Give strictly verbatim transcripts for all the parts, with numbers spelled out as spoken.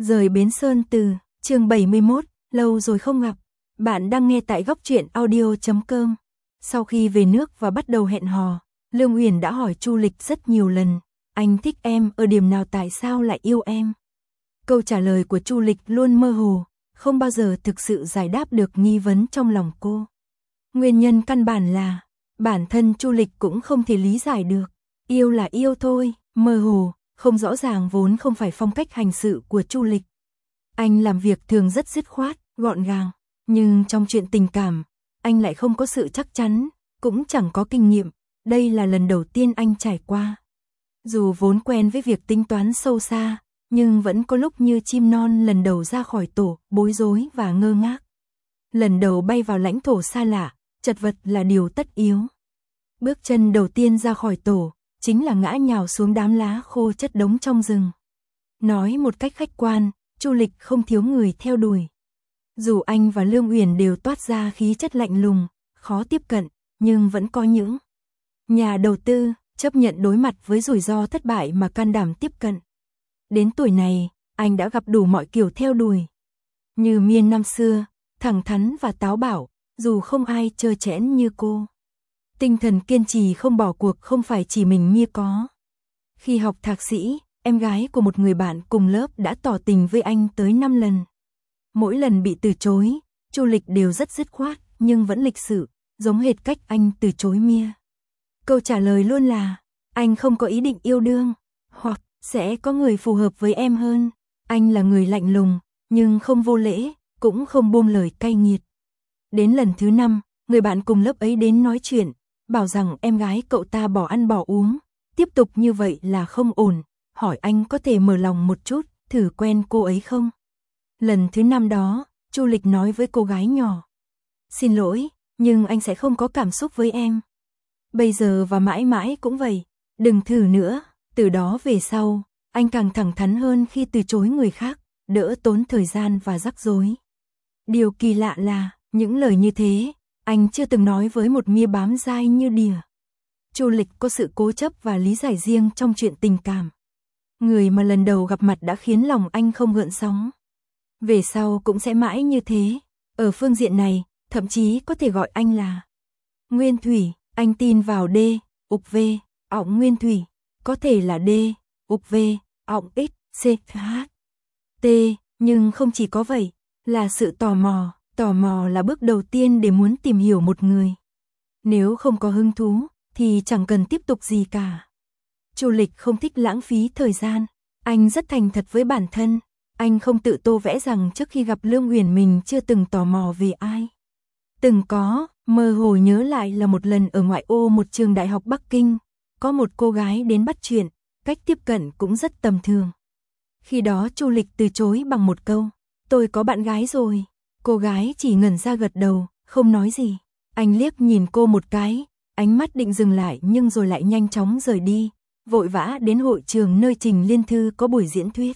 Rời Bến Sơn Từ, chương bảy mươi mốt, lâu rồi không gặp. Bạn đang nghe tại góc truyện audio chấm com. Sau khi về nước và bắt đầu hẹn hò, Lương Uyển đã hỏi Chu Lịch rất nhiều lần, anh thích em ở điểm nào, tại sao lại yêu em? Câu trả lời của Chu Lịch luôn mơ hồ, không bao giờ thực sự giải đáp được nghi vấn trong lòng cô. Nguyên nhân căn bản là, bản thân Chu Lịch cũng không thể lý giải được. Yêu là yêu thôi, mơ hồ, không rõ ràng vốn không phải phong cách hành sự của Chu Lịch. Anh làm việc thường rất dứt khoát, gọn gàng, nhưng trong chuyện tình cảm, anh lại không có sự chắc chắn, cũng chẳng có kinh nghiệm. Đây là lần đầu tiên anh trải qua. Dù vốn quen với việc tính toán sâu xa, nhưng vẫn có lúc như chim non lần đầu ra khỏi tổ, bối rối và ngơ ngác. Lần đầu bay vào lãnh thổ xa lạ, chật vật là điều tất yếu. Bước chân đầu tiên ra khỏi tổ, chính là ngã nhào xuống đám lá khô chất đống trong rừng. Nói một cách khách quan, Chu Lịch không thiếu người theo đuổi. Dù anh và Lương Uyển đều toát ra khí chất lạnh lùng, khó tiếp cận, nhưng vẫn có những nhà đầu tư chấp nhận đối mặt với rủi ro thất bại mà can đảm tiếp cận. Đến tuổi này, anh đã gặp đủ mọi kiểu theo đuổi. Như Miên năm xưa, thẳng thắn và táo bạo, dù không ai trơ trẽn như cô. Tinh thần kiên trì không bỏ cuộc không phải chỉ mình Mia có. Khi học thạc sĩ, em gái của một người bạn cùng lớp đã tỏ tình với anh tới năm lần. Mỗi lần bị từ chối, Chu Lịch đều rất dứt khoát, nhưng vẫn lịch sự, giống hệt cách anh từ chối Mia. Câu trả lời luôn là, anh không có ý định yêu đương, hoặc sẽ có người phù hợp với em hơn. Anh là người lạnh lùng, nhưng không vô lễ, cũng không buông lời cay nghiệt. Đến lần thứ năm, người bạn cùng lớp ấy đến nói chuyện, bảo rằng em gái cậu ta bỏ ăn bỏ uống, tiếp tục như vậy là không ổn, hỏi anh có thể mở lòng một chút, thử quen cô ấy không? Lần thứ năm đó, Chu Lịch nói với cô gái nhỏ, xin lỗi, nhưng anh sẽ không có cảm xúc với em. Bây giờ và mãi mãi cũng vậy, đừng thử nữa. Từ đó về sau, anh càng thẳng thắn hơn khi từ chối người khác, đỡ tốn thời gian và rắc rối. Điều kỳ lạ là, những lời như thế, anh chưa từng nói với một Mia bám dai như đỉa. Chu Lịch có sự cố chấp và lý giải riêng trong chuyện tình cảm. Người mà lần đầu gặp mặt đã khiến lòng anh không gợn sóng. Về sau cũng sẽ mãi như thế. Ở phương diện này, thậm chí có thể gọi anh là Nguyên Thủy. Anh tin vào D, ục V, ọng Nguyên Thủy. Có thể là D, ục V, ọng X, C, H, T. Nhưng không chỉ có vậy, là sự tò mò. Tò mò là bước đầu tiên để muốn tìm hiểu một người. Nếu không có hứng thú, thì chẳng cần tiếp tục gì cả. Chu Lịch không thích lãng phí thời gian. Anh rất thành thật với bản thân. Anh không tự tô vẽ rằng trước khi gặp Lương Uyển mình chưa từng tò mò về ai. Từng có, mơ hồ nhớ lại là một lần ở ngoại ô một trường đại học Bắc Kinh, có một cô gái đến bắt chuyện, cách tiếp cận cũng rất tầm thường. Khi đó Chu Lịch từ chối bằng một câu, tôi có bạn gái rồi. Cô gái chỉ ngẩn ra gật đầu, không nói gì. Anh liếc nhìn cô một cái, ánh mắt định dừng lại nhưng rồi lại nhanh chóng rời đi, vội vã đến hội trường nơi Trình Liên Thư có buổi diễn thuyết.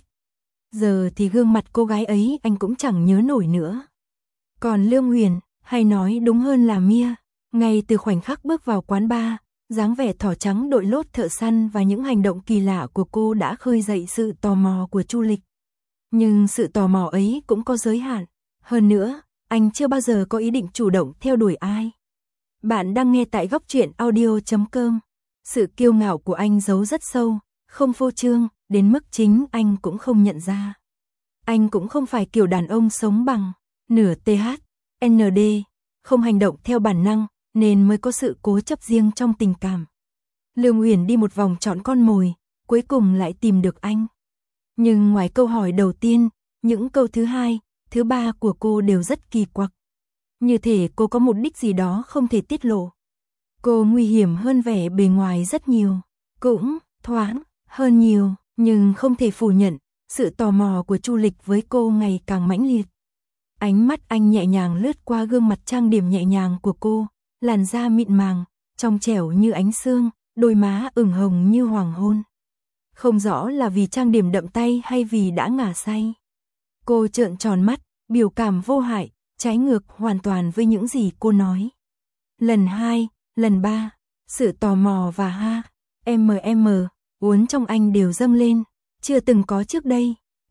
Giờ thì gương mặt cô gái ấy anh cũng chẳng nhớ nổi nữa. Còn Lương Uyển, hay nói đúng hơn là Mia, ngay từ khoảnh khắc bước vào quán bar, dáng vẻ thỏ trắng đội lốt thợ săn và những hành động kỳ lạ của cô đã khơi dậy sự tò mò của Chu Lịch. Nhưng sự tò mò ấy cũng có giới hạn. Hơn nữa, anh chưa bao giờ có ý định chủ động theo đuổi ai. Bạn đang nghe tại góc truyện audio chấm com. Sự kiêu ngạo của anh giấu rất sâu, không phô trương, đến mức chính anh cũng không nhận ra. Anh cũng không phải kiểu đàn ông sống bằng nửa T H, N D, không hành động theo bản năng, nên mới có sự cố chấp riêng trong tình cảm. Lương Uyển đi một vòng chọn con mồi, cuối cùng lại tìm được anh. Nhưng ngoài câu hỏi đầu tiên, những câu thứ hai, thứ ba của cô đều rất kỳ quặc. Như thể cô có mục đích gì đó không thể tiết lộ. Cô nguy hiểm hơn vẻ bề ngoài rất nhiều, cũng thoáng hơn nhiều, nhưng không thể phủ nhận, sự tò mò của Chu Lịch với cô ngày càng mãnh liệt. Ánh mắt anh nhẹ nhàng lướt qua gương mặt trang điểm nhẹ nhàng của cô, làn da mịn màng, trong trẻo như ánh sương, đôi má ửng hồng như hoàng hôn. Không rõ là vì trang điểm đậm tay hay vì đã ngả say. Cô trợn tròn mắt, biểu cảm vô hại, trái ngược hoàn toàn với những gì cô nói. Lần hai, lần ba, sự tò mò và ha, M M, uốn trong anh đều dâng lên, chưa từng có trước đây.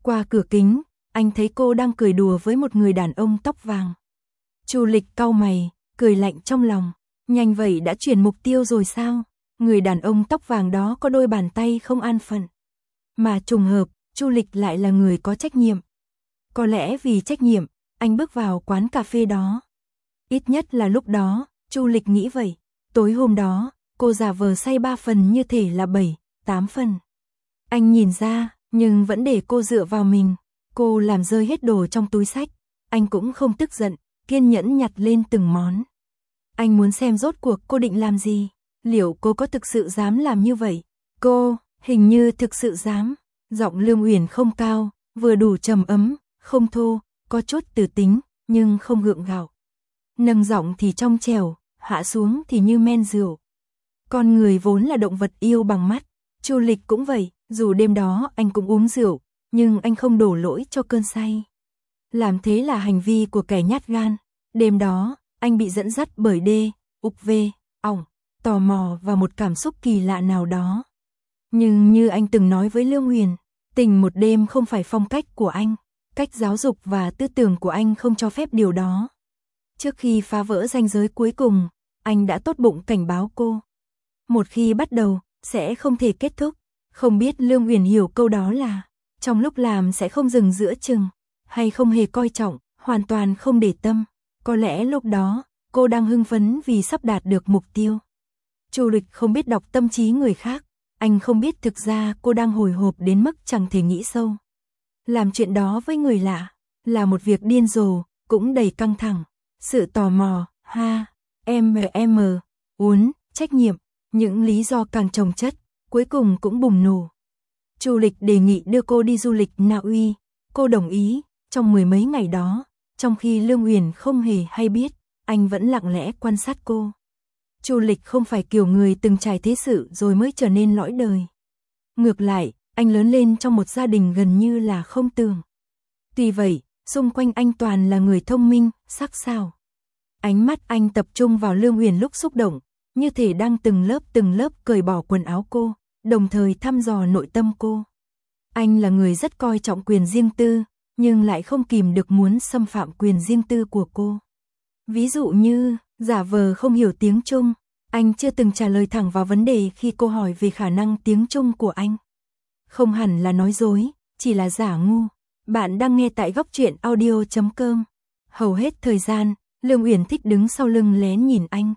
Qua cửa kính, anh thấy cô đang cười đùa với một người đàn ông tóc vàng. Chu Lịch cau mày, cười lạnh trong lòng. Nhanh vậy đã chuyển mục tiêu rồi sao? Người đàn ông tóc vàng đó có đôi bàn tay không an phận. Mà trùng hợp, Chu Lịch lại là người có trách nhiệm. Có lẽ vì trách nhiệm, anh bước vào quán cà phê đó. Ít nhất là lúc đó, Chu Lịch nghĩ vậy. Tối hôm đó, cô giả vờ say ba phần như thể là bảy, tám phần. Anh nhìn ra, nhưng vẫn để cô dựa vào mình. Cô làm rơi hết đồ trong túi xách. Anh cũng không tức giận, kiên nhẫn nhặt lên từng món. Anh muốn xem rốt cuộc cô định làm gì. Liệu cô có thực sự dám làm như vậy? Cô, hình như thực sự dám. Giọng Lương Uyển không cao, vừa đủ trầm ấm, không thô, có chút từ tính, nhưng không gượng gạo. Nâng giọng thì trong trẻo, hạ xuống thì như men rượu. Con người vốn là động vật yêu bằng mắt. Chu Lịch cũng vậy, dù đêm đó anh cũng uống rượu, nhưng anh không đổ lỗi cho cơn say. Làm thế là hành vi của kẻ nhát gan. Đêm đó, anh bị dẫn dắt bởi đê, ục vê, ỏng, tò mò và một cảm xúc kỳ lạ nào đó. Nhưng như anh từng nói với Lương Uyển, tình một đêm không phải phong cách của anh. Cách giáo dục và tư tưởng của anh không cho phép điều đó. Trước khi phá vỡ ranh giới cuối cùng, anh đã tốt bụng cảnh báo cô. Một khi bắt đầu, sẽ không thể kết thúc. Không biết Lương Uyển hiểu câu đó là, trong lúc làm sẽ không dừng giữa chừng, hay không hề coi trọng, hoàn toàn không để tâm. Có lẽ lúc đó, cô đang hưng phấn vì sắp đạt được mục tiêu. Chu Lịch không biết đọc tâm trí người khác, anh không biết thực ra cô đang hồi hộp đến mức chẳng thể nghĩ sâu. Làm chuyện đó với người lạ, là một việc điên rồ, cũng đầy căng thẳng. Sự tò mò, ha, em, em, uốn, trách nhiệm, những lý do càng chồng chất, cuối cùng cũng bùng nổ. Chu Lịch đề nghị đưa cô đi du lịch Na Uy, cô đồng ý, trong mười mấy ngày đó, trong khi Lương Uyển không hề hay biết, anh vẫn lặng lẽ quan sát cô. Chu Lịch không phải kiểu người từng trải thế sự rồi mới trở nên lõi đời. Ngược lại, anh lớn lên trong một gia đình gần như là không tường. Tuy vậy, xung quanh anh toàn là người thông minh, sắc sảo. Ánh mắt anh tập trung vào Lương Uyển lúc xúc động, như thể đang từng lớp từng lớp cởi bỏ quần áo cô, đồng thời thăm dò nội tâm cô. Anh là người rất coi trọng quyền riêng tư, nhưng lại không kìm được muốn xâm phạm quyền riêng tư của cô. Ví dụ như, giả vờ không hiểu tiếng Trung, anh chưa từng trả lời thẳng vào vấn đề khi cô hỏi về khả năng tiếng Trung của anh. Không hẳn là nói dối, chỉ là giả ngu. Bạn đang nghe tại góc truyện audio chấm com. Hầu hết thời gian, Lương Uyển thích đứng sau lưng lén nhìn anh.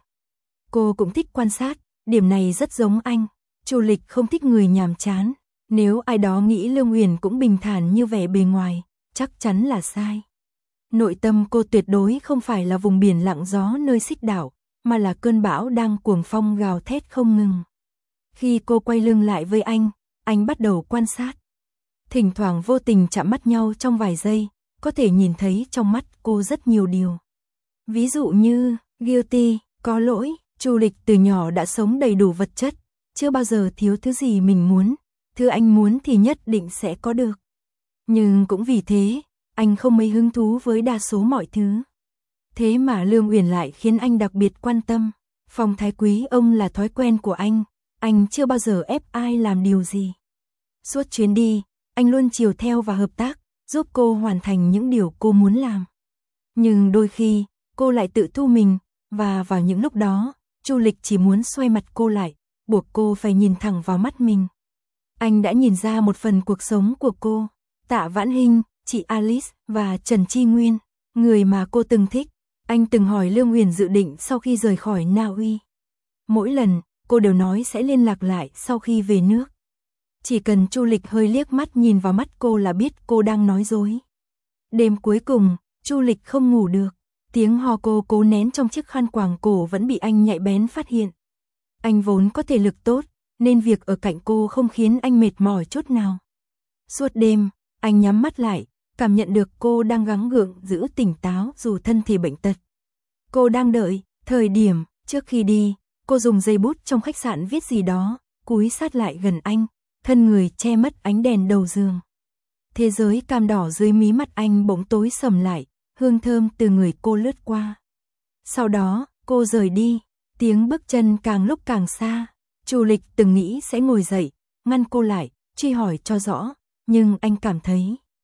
Cô cũng thích quan sát, điểm này rất giống anh. Chu Lịch không thích người nhàm chán. Nếu ai đó nghĩ Lương Uyển cũng bình thản như vẻ bề ngoài, chắc chắn là sai. Nội tâm cô tuyệt đối không phải là vùng biển lặng gió nơi xích đảo, mà là cơn bão đang cuồng phong gào thét không ngừng. Khi cô quay lưng lại với anh, anh bắt đầu quan sát. Thỉnh thoảng vô tình chạm mắt nhau trong vài giây, có thể nhìn thấy trong mắt cô rất nhiều điều. Ví dụ như, guilty, có lỗi. Chu Lịch từ nhỏ đã sống đầy đủ vật chất, chưa bao giờ thiếu thứ gì mình muốn, thứ anh muốn thì nhất định sẽ có được. Nhưng cũng vì thế, anh không mấy hứng thú với đa số mọi thứ. Thế mà Lương Uyển lại khiến anh đặc biệt quan tâm. Phong thái quý ông là thói quen của anh, anh chưa bao giờ ép ai làm điều gì. Suốt chuyến đi, anh luôn chiều theo và hợp tác, giúp cô hoàn thành những điều cô muốn làm. Nhưng đôi khi, cô lại tự thu mình, và vào những lúc đó, Chu Lịch chỉ muốn xoay mặt cô lại, buộc cô phải nhìn thẳng vào mắt mình. Anh đã nhìn ra một phần cuộc sống của cô, Tạ Vãn Hinh, chị Alice và Trần Chi Nguyên, người mà cô từng thích. Anh từng hỏi Lương Uyển dự định sau khi rời khỏi Na Uy. Mỗi lần, cô đều nói sẽ liên lạc lại sau khi về nước. Chỉ cần Chu Lịch hơi liếc mắt nhìn vào mắt cô là biết cô đang nói dối. Đêm cuối cùng, Chu Lịch không ngủ được. Tiếng ho cô cố nén trong chiếc khăn quàng cổ vẫn bị anh nhạy bén phát hiện. Anh vốn có thể lực tốt, nên việc ở cạnh cô không khiến anh mệt mỏi chút nào. Suốt đêm, anh nhắm mắt lại, cảm nhận được cô đang gắng gượng giữ tỉnh táo dù thân thể bệnh tật. Cô đang đợi, thời điểm, trước khi đi, cô dùng giấy bút trong khách sạn viết gì đó, cúi sát lại gần anh, thân người che mất ánh đèn đầu giường. Thế giới cam đỏ dưới mí mắt anh bỗng tối sầm lại, hương thơm từ người cô lướt qua. Sau đó, cô rời đi, tiếng bước chân càng lúc càng xa. Chu Lịch từng nghĩ sẽ ngồi dậy, ngăn cô lại, truy hỏi cho rõ, nhưng anh cảm thấy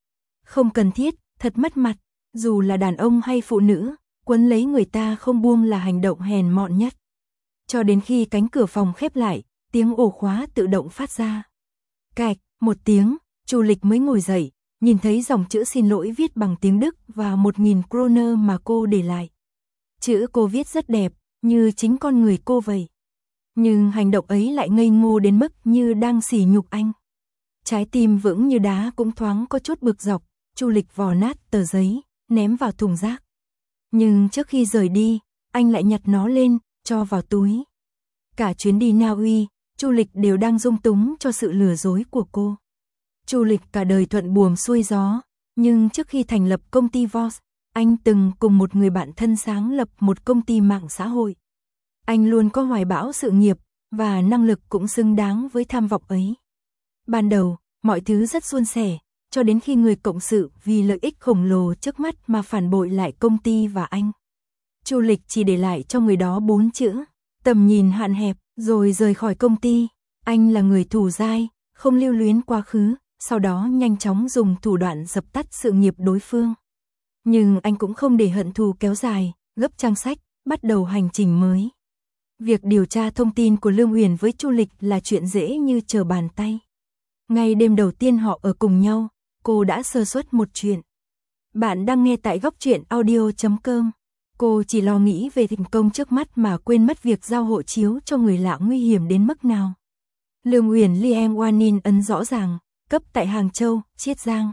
Không cần thiết, thật mất mặt, dù là đàn ông hay phụ nữ, quấn lấy người ta không buông là hành động hèn mọn nhất. Cho đến khi cánh cửa phòng khép lại, tiếng ổ khóa tự động phát ra. Cạch, một tiếng, Chu Lịch mới ngồi dậy, nhìn thấy dòng chữ xin lỗi viết bằng tiếng Đức và một nghìn kroner mà cô để lại. Chữ cô viết rất đẹp, như chính con người cô vậy. Nhưng hành động ấy lại ngây ngô đến mức như đang sỉ nhục anh. Trái tim vững như đá cũng thoáng có chút bực dọc, Chu Lịch vò nát tờ giấy, ném vào thùng rác. Nhưng trước khi rời đi, anh lại nhặt nó lên, cho vào túi. Cả chuyến đi Na Uy, Chu Lịch đều đang dung túng cho sự lừa dối của cô. Chu Lịch cả đời thuận buồm xuôi gió, nhưng trước khi thành lập công ty Voss, anh từng cùng một người bạn thân sáng lập một công ty mạng xã hội. Anh luôn có hoài bão sự nghiệp, và năng lực cũng xứng đáng với tham vọng ấy. Ban đầu, mọi thứ rất suôn sẻ, cho đến khi người cộng sự vì lợi ích khổng lồ trước mắt mà phản bội lại công ty và anh. Chu Lịch chỉ để lại cho người đó bốn chữ, tầm nhìn hạn hẹp, rồi rời khỏi công ty. Anh là người thủ dai, không lưu luyến quá khứ, sau đó nhanh chóng dùng thủ đoạn dập tắt sự nghiệp đối phương. Nhưng anh cũng không để hận thù kéo dài, gấp trang sách, bắt đầu hành trình mới. Việc điều tra thông tin của Lương Uyển với Chu Lịch là chuyện dễ như trở bàn tay. Ngay đêm đầu tiên họ ở cùng nhau, cô đã sơ suất một chuyện. Bạn đang nghe tại góc truyện audio chấm com. Cô chỉ lo nghĩ về thành công trước mắt mà quên mất việc giao hộ chiếu cho người lạ nguy hiểm đến mức nào. Lương Uyển Lien Wanin ấn rõ ràng, cấp tại Hàng Châu, Chiết Giang.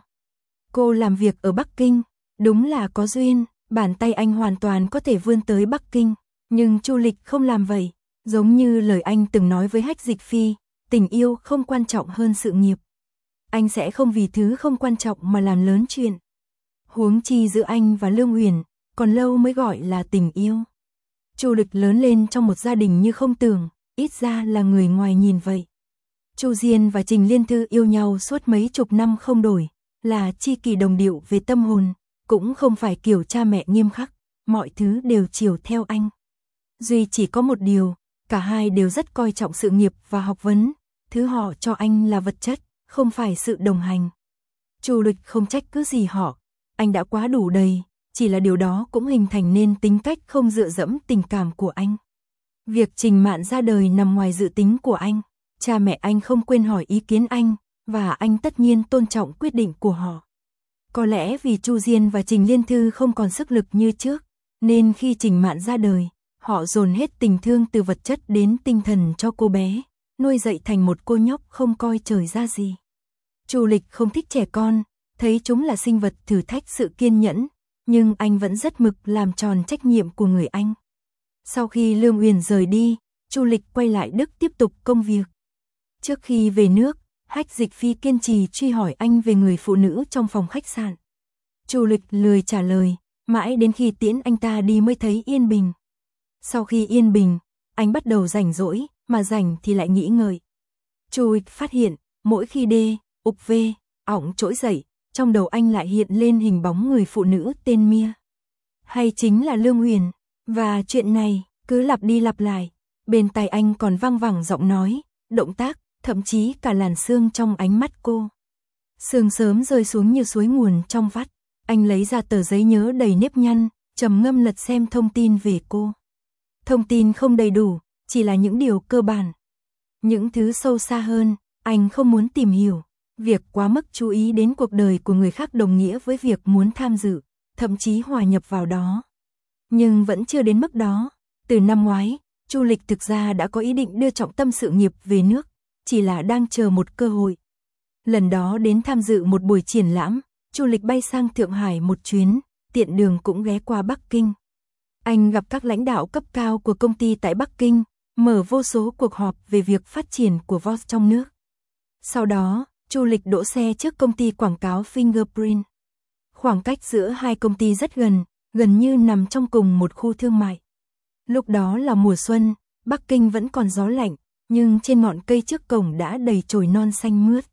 Cô làm việc ở Bắc Kinh, đúng là có duyên, bàn tay anh hoàn toàn có thể vươn tới Bắc Kinh. Nhưng Chu Lịch không làm vậy, giống như lời anh từng nói với Hách Dịch Phi, tình yêu không quan trọng hơn sự nghiệp. Anh sẽ không vì thứ không quan trọng mà làm lớn chuyện. Huống chi giữa anh và Lương Uyển, còn lâu mới gọi là tình yêu. Chu Lịch lớn lên trong một gia đình như không tưởng, ít ra là người ngoài nhìn vậy. Chu Diên và Trình Liên Thư yêu nhau suốt mấy chục năm không đổi, là tri kỷ đồng điệu về tâm hồn, cũng không phải kiểu cha mẹ nghiêm khắc, mọi thứ đều chiều theo anh. Duy chỉ có một điều, cả hai đều rất coi trọng sự nghiệp và học vấn, thứ họ cho anh là vật chất, không phải sự đồng hành. Chu Lịch không trách cứ gì họ, anh đã quá đủ đầy, chỉ là điều đó cũng hình thành nên tính cách không dựa dẫm tình cảm của anh. Việc Trình Mạn ra đời nằm ngoài dự tính của anh, cha mẹ anh không quên hỏi ý kiến anh, và anh tất nhiên tôn trọng quyết định của họ. Có lẽ vì Chu Diên và Trình Liên Thư không còn sức lực như trước, nên khi Trình Mạn ra đời, họ dồn hết tình thương từ vật chất đến tinh thần cho cô bé, nuôi dạy thành một cô nhóc không coi trời ra gì. Chu Lịch không thích trẻ con, thấy chúng là sinh vật thử thách sự kiên nhẫn, nhưng anh vẫn rất mực làm tròn trách nhiệm của người anh. Sau khi Lương Uyển rời đi, Chu Lịch quay lại Đức tiếp tục công việc. Trước khi về nước, Hách Dịch Phi kiên trì truy hỏi anh về người phụ nữ trong phòng khách sạn. Chu Lịch lười trả lời, mãi đến khi tiễn anh ta đi mới thấy yên bình. Sau khi yên bình, anh bắt đầu rảnh rỗi, mà rảnh thì lại nghĩ ngợi. Chu Lịch phát hiện, mỗi khi đê, ục vê, ỏng trỗi dậy, trong đầu anh lại hiện lên hình bóng người phụ nữ tên Mia. Hay chính là Lương Uyển, và chuyện này cứ lặp đi lặp lại. Bên tai anh còn vang vẳng giọng nói, động tác, thậm chí cả làn sương trong ánh mắt cô. Sương sớm rơi xuống như suối nguồn trong vắt. Anh lấy ra tờ giấy nhớ đầy nếp nhăn, trầm ngâm lật xem thông tin về cô. Thông tin không đầy đủ, chỉ là những điều cơ bản. Những thứ sâu xa hơn, anh không muốn tìm hiểu. Việc quá mức chú ý đến cuộc đời của người khác đồng nghĩa với việc muốn tham dự, thậm chí hòa nhập vào đó. Nhưng vẫn chưa đến mức đó. Từ năm ngoái, Chu Lịch thực ra đã có ý định đưa trọng tâm sự nghiệp về nước, chỉ là đang chờ một cơ hội. Lần đó đến tham dự một buổi triển lãm, Chu Lịch bay sang Thượng Hải một chuyến, tiện đường cũng ghé qua Bắc Kinh. Anh gặp các lãnh đạo cấp cao của công ty tại Bắc Kinh, mở vô số cuộc họp về việc phát triển của Voss trong nước. Sau đó, Chu Lịch đỗ xe trước công ty quảng cáo Fingerprint. Khoảng cách giữa hai công ty rất gần, gần như nằm trong cùng một khu thương mại. Lúc đó là mùa xuân, Bắc Kinh vẫn còn gió lạnh, nhưng trên ngọn cây trước cổng đã đầy chồi non xanh mướt.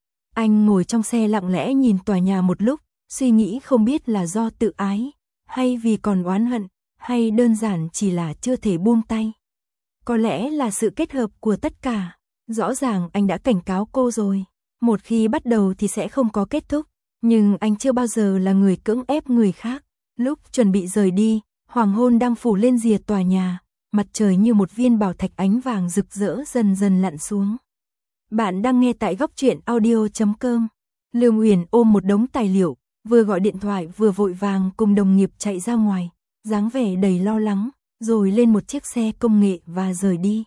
Anh ngồi trong xe lặng lẽ nhìn tòa nhà một lúc, suy nghĩ không biết là do tự ái, hay vì còn oán hận, hay đơn giản chỉ là chưa thể buông tay. Có lẽ là sự kết hợp của tất cả. Rõ ràng anh đã cảnh cáo cô rồi, một khi bắt đầu thì sẽ không có kết thúc, Nhưng anh chưa bao giờ là người cưỡng ép người khác. Lúc chuẩn bị rời đi, hoàng hôn đang phủ lên rìa tòa nhà, mặt trời như một viên bảo thạch ánh vàng rực rỡ dần dần lặn xuống. Bạn đang nghe tại góc truyện audio chấm com. Lương Uyển ôm một đống tài liệu, vừa gọi điện thoại vừa vội vàng cùng đồng nghiệp chạy ra ngoài, dáng vẻ đầy lo lắng, rồi lên một chiếc xe công nghệ và rời đi.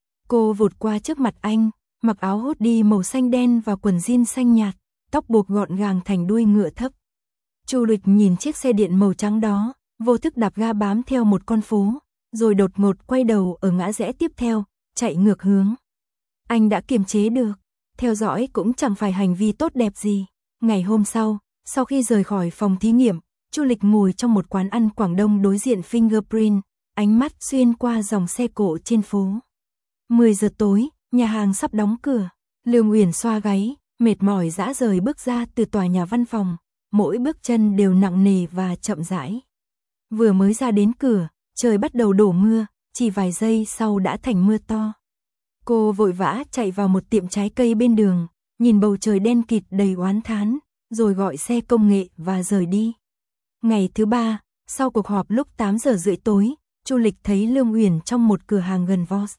Cô vụt qua trước mặt anh, mặc áo hoodie màu xanh đen và quần jean xanh nhạt, tóc buộc gọn gàng thành đuôi ngựa thấp. Chu Lịch nhìn chiếc xe điện màu trắng đó, vô thức đạp ga bám theo một con phố, rồi đột ngột quay đầu ở ngã rẽ tiếp theo, chạy ngược hướng. Anh đã kiềm chế được, theo dõi cũng chẳng phải hành vi tốt đẹp gì. Ngày hôm sau, sau khi rời khỏi phòng thí nghiệm, Chu Lịch ngồi trong một quán ăn Quảng Đông đối diện Fingerprint, ánh mắt xuyên qua dòng xe cộ trên phố. mười giờ tối, nhà hàng sắp đóng cửa, Lương Uyển xoa gáy, mệt mỏi rã rời bước ra từ tòa nhà văn phòng, mỗi bước chân đều nặng nề và chậm rãi. Vừa mới ra đến cửa, trời bắt đầu đổ mưa, chỉ vài giây sau đã thành mưa to. Cô vội vã chạy vào một tiệm trái cây bên đường, nhìn bầu trời đen kịt đầy oán thán, rồi gọi xe công nghệ và rời đi. Ngày thứ ba, sau cuộc họp lúc tám giờ rưỡi tối, Chu Lịch thấy Lương Uyển trong một cửa hàng gần Voss.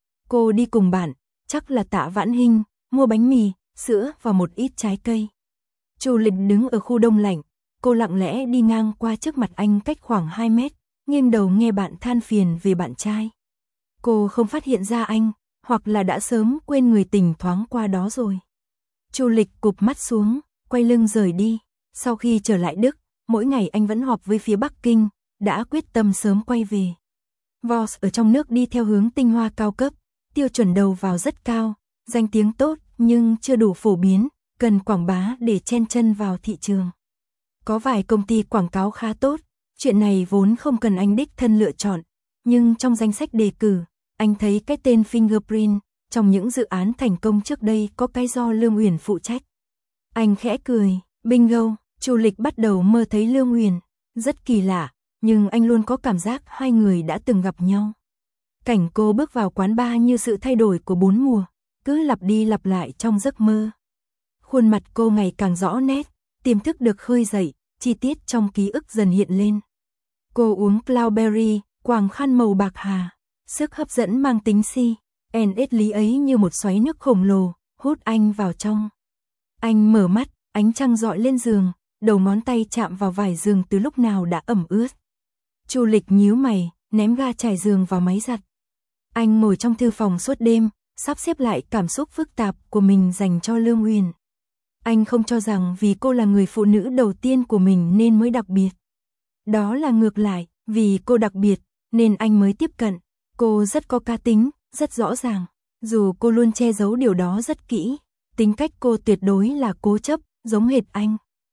Cô đi cùng bạn, chắc là Tạ Vãn Hinh, mua bánh mì, sữa và một ít trái cây. Chu Lịch đứng ở khu đông lạnh, cô lặng lẽ đi ngang qua trước mặt anh cách khoảng hai mét, nghiêng đầu nghe bạn than phiền về bạn trai. Cô không phát hiện ra anh, hoặc là đã sớm quên người tình thoáng qua đó rồi. Chu Lịch cụp mắt xuống, quay lưng rời đi. Sau khi trở lại Đức, mỗi ngày anh vẫn họp với phía Bắc Kinh, đã quyết tâm sớm quay về. Voss ở trong nước đi theo hướng tinh hoa cao cấp, tiêu chuẩn đầu vào rất cao, danh tiếng tốt nhưng chưa đủ phổ biến, cần quảng bá để chen chân vào thị trường. Có vài công ty quảng cáo khá tốt, chuyện này vốn không cần anh đích thân lựa chọn, nhưng trong danh sách đề cử, anh thấy cái tên Fingerprint, trong những dự án thành công trước đây có cái do Lương Uyển phụ trách. Anh khẽ cười, bingo, Chu Lịch bắt đầu mơ thấy Lương Uyển, rất kỳ lạ, nhưng anh luôn có cảm giác hai người đã từng gặp nhau. Cảnh cô bước vào quán bar như sự thay đổi của bốn mùa, cứ lặp đi lặp lại trong giấc mơ. Khuôn mặt cô ngày càng rõ nét, tiềm thức được khơi dậy, chi tiết trong ký ức dần hiện lên. Cô uống Cloudberry, quàng khăn màu bạc hà, sức hấp dẫn mang tính si, en ét lý ấy như một xoáy nước khổng lồ, hút anh vào trong. Anh mở mắt, ánh trăng rọi lên giường, đầu ngón tay chạm vào vải giường từ lúc nào đã ẩm ướt. Chu Lịch nhíu mày, ném ga trải giường vào máy giặt. Anh ngồi trong thư phòng suốt đêm, sắp xếp lại cảm xúc phức tạp của mình dành cho Lương Uyển. Anh không cho rằng vì cô là người phụ nữ đầu tiên của mình nên mới đặc biệt. Đó là ngược lại, vì cô đặc biệt, nên anh mới tiếp cận. Cô rất có cá tính, rất rõ ràng. Dù cô luôn che giấu điều đó rất kỹ, tính cách cô tuyệt đối là cố chấp, giống hệt anh.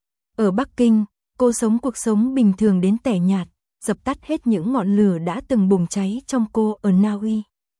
Ở Bắc Kinh, cô sống cuộc sống bình thường đến tẻ nhạt, dập tắt hết những ngọn lửa đã từng bùng cháy trong cô ở Na Uy.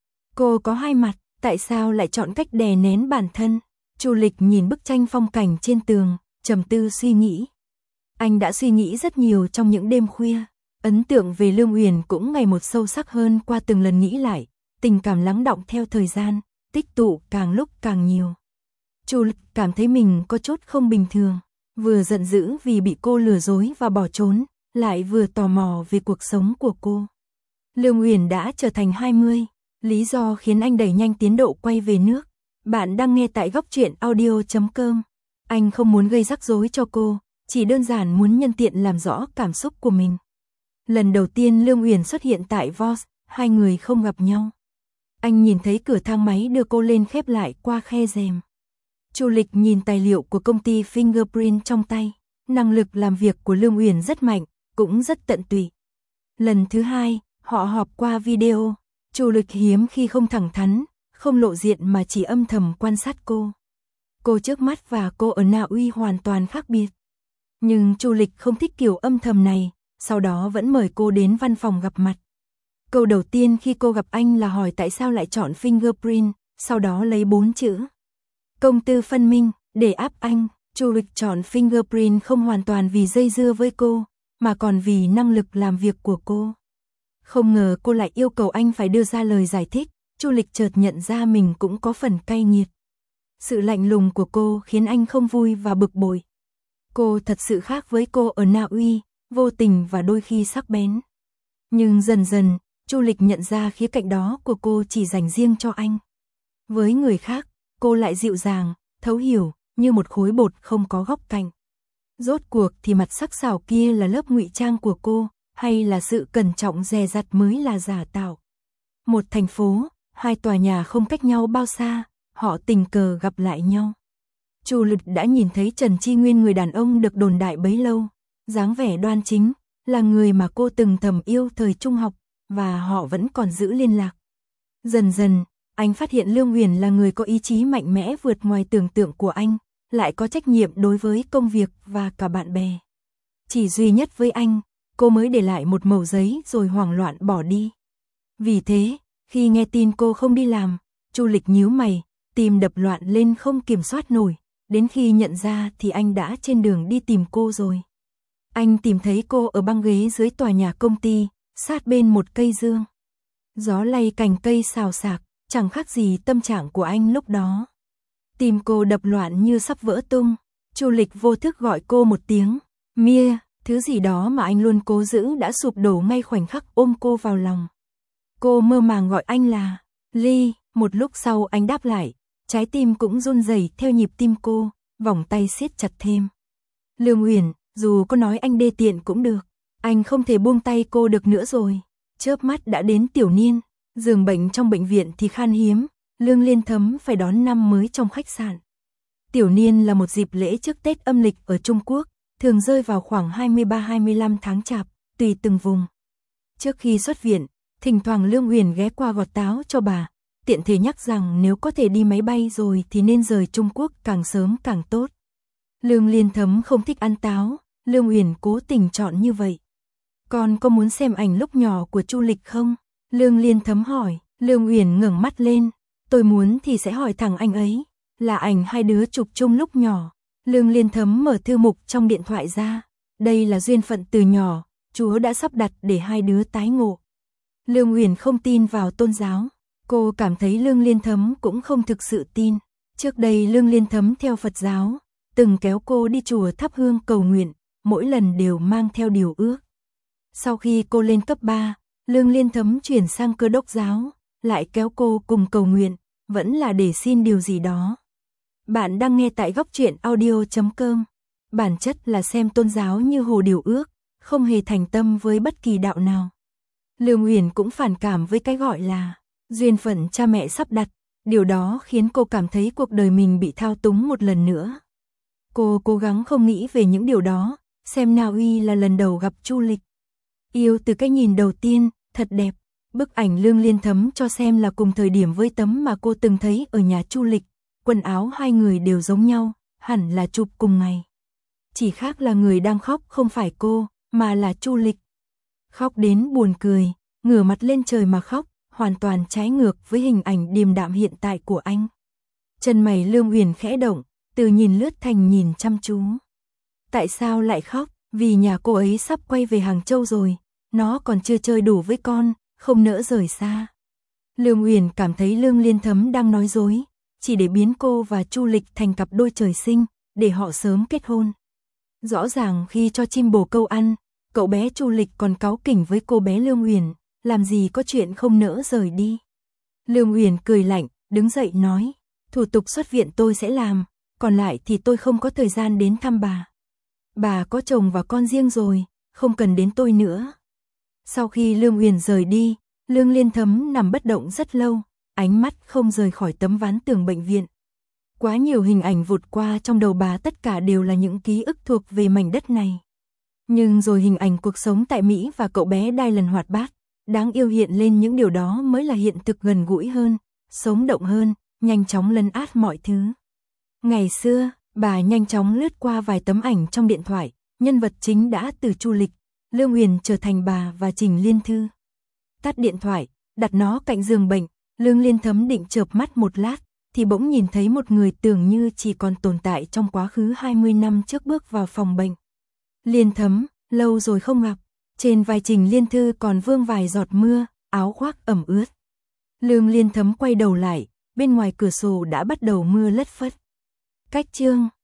Cô có hai mặt, tại sao lại chọn cách đè nén bản thân? Chu Lịch nhìn bức tranh phong cảnh trên tường, trầm tư suy nghĩ. Anh đã suy nghĩ rất nhiều trong những đêm khuya, ấn tượng về Lương Uyển cũng ngày một sâu sắc hơn qua từng lần nghĩ lại, tình cảm lắng đọng theo thời gian, tích tụ càng lúc càng nhiều. Chu Lịch cảm thấy mình có chút không bình thường, vừa giận dữ vì bị cô lừa dối và bỏ trốn, lại vừa tò mò về cuộc sống của cô. Lương Uyển đã trở thành hai mươi, lý do khiến anh đẩy nhanh tiến độ quay về nước. Bạn đang nghe tại góc truyện audio chấm com. Anh không muốn gây rắc rối cho cô, chỉ đơn giản muốn nhân tiện làm rõ cảm xúc của mình. Lần đầu tiên Lương Uyển xuất hiện tại Voss, hai người không gặp nhau. Anh nhìn thấy cửa thang máy đưa cô lên khép lại qua khe rèm. Chu Lịch nhìn tài liệu của công ty Fingerprint trong tay. Năng lực làm việc của Lương Uyển rất mạnh, cũng rất tận tụy. Lần thứ hai, họ họp qua video. Chu Lịch hiếm khi không thẳng thắn, không lộ diện mà chỉ âm thầm quan sát cô. Cô trước mắt và cô ở Na Uy hoàn toàn khác biệt. Nhưng Chu Lịch không thích kiểu âm thầm này, sau đó vẫn mời cô đến văn phòng gặp mặt. Câu đầu tiên khi cô gặp anh là hỏi tại sao lại chọn Fingerprint, sau đó lấy bốn chữ công tư phân minh để áp anh. Chu Lịch chọn Fingerprint không hoàn toàn vì dây dưa với cô, mà còn vì năng lực làm việc của cô. Không ngờ cô lại yêu cầu anh phải đưa ra lời giải thích. Chu Lịch chợt nhận ra mình cũng có phần cay nghiệt. Sự lạnh lùng của cô khiến anh không vui và bực bội. Cô thật sự khác với cô ở Na Uy, vô tình và đôi khi sắc bén. Nhưng dần dần, Chu Lịch nhận ra khía cạnh đó của cô chỉ dành riêng cho anh. Với người khác, cô lại dịu dàng, thấu hiểu, như một khối bột không có góc cạnh. Rốt cuộc thì mặt sắc sảo kia là lớp ngụy trang của cô, hay là sự cẩn trọng dè dặt mới là giả tạo. Một thành phố, hai tòa nhà không cách nhau bao xa, họ tình cờ gặp lại nhau. Chu Lịch đã nhìn thấy Trần Chi Nguyên, người đàn ông được đồn đại bấy lâu, dáng vẻ đoan chính, là người mà cô từng thầm yêu thời trung học, và họ vẫn còn giữ liên lạc. Dần dần, anh phát hiện Lương Uyển là người có ý chí mạnh mẽ vượt ngoài tưởng tượng của anh, lại có trách nhiệm đối với công việc và cả bạn bè. Chỉ duy nhất với anh, cô mới để lại một mẩu giấy rồi hoảng loạn bỏ đi. Vì thế, khi nghe tin cô không đi làm, Chu Lịch nhíu mày, tim đập loạn lên không kiểm soát nổi, đến khi nhận ra thì anh đã trên đường đi tìm cô rồi. Anh tìm thấy cô ở băng ghế dưới tòa nhà công ty, sát bên một cây dương. Gió lay cành cây xào xạc, chẳng khác gì tâm trạng của anh lúc đó. Tim cô đập loạn như sắp vỡ tung, Chu Lịch vô thức gọi cô một tiếng, Mia, thứ gì đó mà anh luôn cố giữ đã sụp đổ ngay khoảnh khắc ôm cô vào lòng. Cô mơ màng gọi anh là Ly, một lúc sau anh đáp lại, trái tim cũng run rẩy theo nhịp tim cô, vòng tay siết chặt thêm. Lương Uyển, dù có nói anh đê tiện cũng được, anh không thể buông tay cô được nữa rồi. Chớp mắt đã đến tiểu niên, giường bệnh trong bệnh viện thì khan hiếm, Lương Liên Thấm phải đón năm mới trong khách sạn. Tiểu niên là một dịp lễ trước Tết âm lịch ở Trung Quốc, thường rơi vào khoảng hai mươi ba hai mươi lăm tháng chạp, tùy từng vùng. Trước khi xuất viện, thỉnh thoảng Lương Uyển ghé qua gọt táo cho bà, tiện thể nhắc rằng nếu có thể đi máy bay rồi thì nên rời Trung Quốc càng sớm càng tốt. Lương Liên Thấm không thích ăn táo, Lương Uyển cố tình chọn như vậy. Con có muốn xem ảnh lúc nhỏ của Chu Lịch không? Lương Liên Thấm hỏi. Lương Uyển ngẩng mắt lên, tôi muốn thì sẽ hỏi thẳng anh ấy, là ảnh hai đứa chụp chung lúc nhỏ. Lương Liên Thấm mở thư mục trong điện thoại ra, đây là duyên phận từ nhỏ, Chúa đã sắp đặt để hai đứa tái ngộ. Lương Uyển không tin vào tôn giáo, cô cảm thấy Lương Liên Thấm cũng không thực sự tin. Trước đây Lương Liên Thấm theo Phật giáo, từng kéo cô đi chùa thắp hương cầu nguyện, mỗi lần đều mang theo điều ước. Sau khi cô lên cấp ba, Lương Liên Thấm chuyển sang Cơ đốc giáo, lại kéo cô cùng cầu nguyện, vẫn là để xin điều gì đó. Bạn đang nghe tại góc truyện audio chấm com. Bản chất là xem tôn giáo như hồ điều ước, không hề thành tâm với bất kỳ đạo nào. Lương Uyển cũng phản cảm với cái gọi là duyên phận cha mẹ sắp đặt, điều đó khiến cô cảm thấy cuộc đời mình bị thao túng một lần nữa. Cô cố gắng không nghĩ về những điều đó, xem Na Uy là lần đầu gặp Chu Lịch. Yêu từ cái nhìn đầu tiên, thật đẹp. Bức ảnh Lương Liên Thấm cho xem là cùng thời điểm với tấm mà cô từng thấy ở nhà Chu Lịch, quần áo hai người đều giống nhau, hẳn là chụp cùng ngày. Chỉ khác là người đang khóc không phải cô, mà là Chu Lịch. Khóc đến buồn cười, ngửa mặt lên trời mà khóc, hoàn toàn trái ngược với hình ảnh điềm đạm hiện tại của anh. Chân mày Lương Uyển khẽ động, từ nhìn lướt thành nhìn chăm chú. Tại sao lại khóc? Vì nhà cô ấy sắp quay về Hàng Châu rồi, nó còn chưa chơi đủ với con, không nỡ rời xa. Lương Uyển cảm thấy Lương Liên Thấm đang nói dối, chỉ để biến cô và Chu Lịch thành cặp đôi trời sinh, để họ sớm kết hôn. Rõ ràng khi cho chim bồ câu ăn, cậu bé Chu Lịch còn cáu kỉnh với cô bé Lương Uyển, làm gì có chuyện không nỡ rời đi. Lương Uyển cười lạnh, đứng dậy nói, thủ tục xuất viện tôi sẽ làm, còn lại thì tôi không có thời gian đến thăm bà. Bà có chồng và con riêng rồi, không cần đến tôi nữa. Sau khi Lương Uyển rời đi, Lương Liên Thấm nằm bất động rất lâu, ánh mắt không rời khỏi tấm ván tường bệnh viện. Quá nhiều hình ảnh vụt qua trong đầu bà, tất cả đều là những ký ức thuộc về mảnh đất này. Nhưng rồi hình ảnh cuộc sống tại Mỹ và cậu bé Dylan hoạt bát, đáng yêu hiện lên, những điều đó mới là hiện thực gần gũi hơn, sống động hơn, nhanh chóng lấn át mọi thứ. Ngày xưa, bà nhanh chóng lướt qua vài tấm ảnh trong điện thoại, nhân vật chính đã từ Chu Lịch, Lương Uyển trở thành bà và Trình Liên Thư. Tắt điện thoại, đặt nó cạnh giường bệnh, Lương Liên Thấm định chợp mắt một lát, thì bỗng nhìn thấy một người tưởng như chỉ còn tồn tại trong quá khứ hai mươi năm trước bước vào phòng bệnh. Liên Thấm, lâu rồi không gặp, trên vai Trình Liên Thư còn vương vài giọt mưa, áo khoác ẩm ướt. Lương Liên Thấm quay đầu lại, bên ngoài cửa sổ đã bắt đầu mưa lất phất. Cách chương